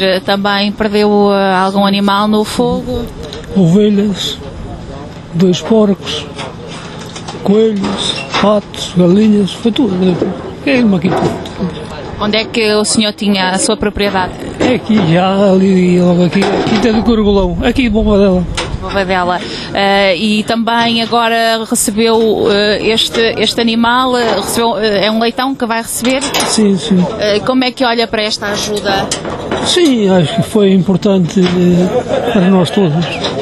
também perdeu algum animal no fogo? Ovelhas, 2 porcos, coelhos, patos, galinhas, foi tudo. Queima aqui tudo. Onde é que o senhor tinha a sua propriedade? É aqui já, ali, logo aqui, Quinta do Corgolão, aqui de Bobadela. Bobadela. E também agora recebeu este animal, é um leitão que vai receber? Sim, sim. Como é que olha para esta ajuda? Sim, acho que foi importante para nós todos.